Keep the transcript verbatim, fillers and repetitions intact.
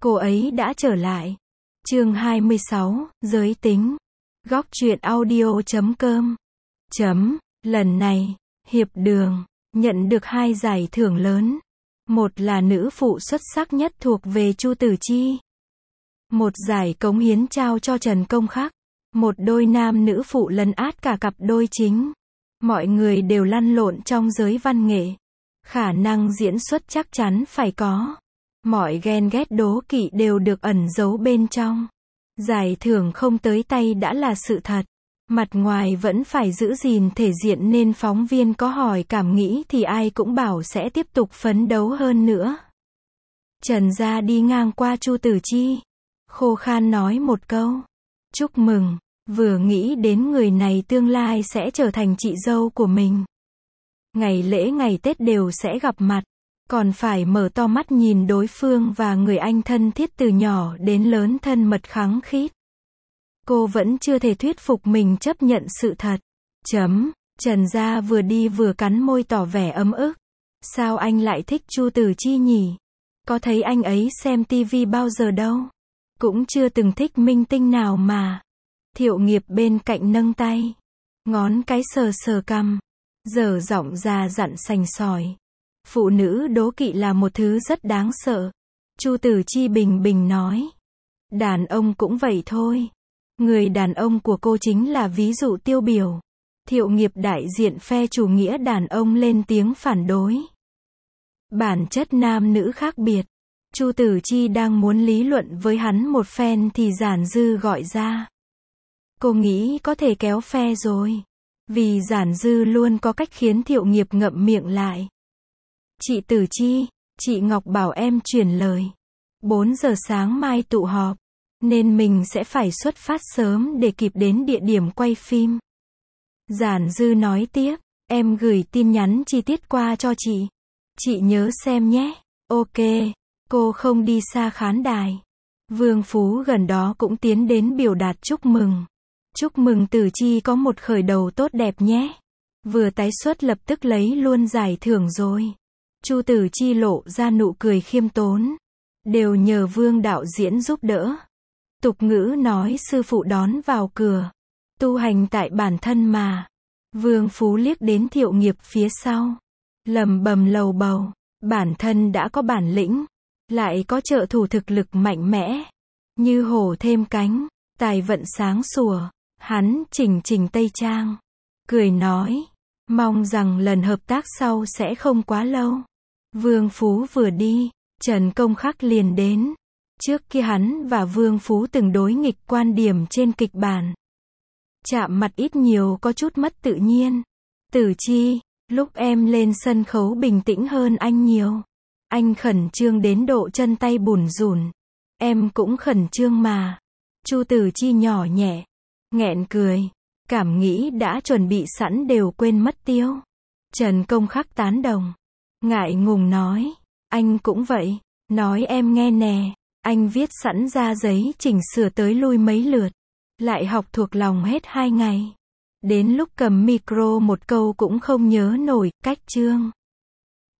cô ấy đã trở lại. Chương hai mươi sáu, giới tính. Góc truyện audio chấm com. Chấm, lần này, Hiệp Đường nhận được hai giải thưởng lớn. Một là nữ phụ xuất sắc nhất thuộc về Chu Tử Chi. Một giải cống hiến trao cho Trần Công Khắc. Một đôi nam nữ phụ lấn át cả cặp đôi chính. Mọi người đều lăn lộn trong giới văn nghệ. Khả năng diễn xuất chắc chắn phải có. Mọi ghen ghét đố kỵ đều được ẩn giấu bên trong. Giải thưởng không tới tay đã là sự thật. Mặt ngoài vẫn phải giữ gìn thể diện nên phóng viên có hỏi cảm nghĩ thì ai cũng bảo sẽ tiếp tục phấn đấu hơn nữa. Trần Gia đi ngang qua Chu Tử Chi. Khô khan nói một câu. Chúc mừng. Vừa nghĩ đến người này tương lai sẽ trở thành chị dâu của mình. Ngày lễ ngày Tết đều sẽ gặp mặt. Còn phải mở to mắt nhìn đối phương và người anh thân thiết từ nhỏ đến lớn thân mật khăng khít. Cô vẫn chưa thể thuyết phục mình chấp nhận sự thật. Chấm, Trần Gia vừa đi vừa cắn môi tỏ vẻ ấm ức. Sao anh lại thích Chu Tử Chi nhỉ? Có thấy anh ấy xem tivi bao giờ đâu? Cũng chưa từng thích minh tinh nào mà. Thiệu Nghiệp bên cạnh nâng tay. Ngón cái sờ sờ cằm. Dở giọng già dặn sành sỏi. Phụ nữ đố kỵ là một thứ rất đáng sợ. Chu Tử Chi bình bình nói. Đàn ông cũng vậy thôi. Người đàn ông của cô chính là ví dụ tiêu biểu. Thiệu Nghiệp đại diện phe chủ nghĩa đàn ông lên tiếng phản đối. Bản chất nam nữ khác biệt. Chu Tử Chi đang muốn lý luận với hắn một phen thì Giản Dư gọi ra. Cô nghĩ có thể kéo phe rồi. Vì Giản Dư luôn có cách khiến Thiệu Nghiệp ngậm miệng lại. Chị Tử Chi, chị Ngọc bảo em chuyển lời. bốn giờ sáng mai tụ họp. Nên mình sẽ phải xuất phát sớm để kịp đến địa điểm quay phim. Giản Dư nói tiếp, em gửi tin nhắn chi tiết qua cho chị. Chị nhớ xem nhé. Ok, cô không đi xa khán đài. Vương Phú gần đó cũng tiến đến biểu đạt chúc mừng. Chúc mừng Tử Chi có một khởi đầu tốt đẹp nhé. Vừa tái xuất lập tức lấy luôn giải thưởng rồi. Chu Tử Chi lộ ra nụ cười khiêm tốn. Đều nhờ Vương đạo diễn giúp đỡ. Tục ngữ nói sư phụ đón vào cửa. Tu hành tại bản thân mà. Vương Phú liếc đến Thiệu Nghiệp phía sau. Lầm bầm lầu bầu. Bản thân đã có bản lĩnh. Lại có trợ thủ thực lực mạnh mẽ. Như hổ thêm cánh. Tài vận sáng sủa. Hắn chỉnh chỉnh tây trang. Cười nói. Mong rằng lần hợp tác sau sẽ không quá lâu. Vương Phú vừa đi. Trần Công Khắc liền đến. Trước kia hắn và Vương Phú từng đối nghịch quan điểm trên kịch bản. Chạm mặt ít nhiều có chút mất tự nhiên. Tử Chi, lúc em lên sân khấu bình tĩnh hơn anh nhiều. Anh khẩn trương đến độ chân tay bủn rủn. Em cũng khẩn trương mà. Chu Tử Chi nhỏ nhẹ. Nghẹn cười. Cảm nghĩ đã chuẩn bị sẵn đều quên mất tiêu. Trần Công Khắc tán đồng. Ngại ngùng nói. Anh cũng vậy. Nói em nghe nè. Anh viết sẵn ra giấy chỉnh sửa tới lui mấy lượt. Lại học thuộc lòng hết hai ngày. Đến lúc cầm micro một câu cũng không nhớ nổi, cách chương.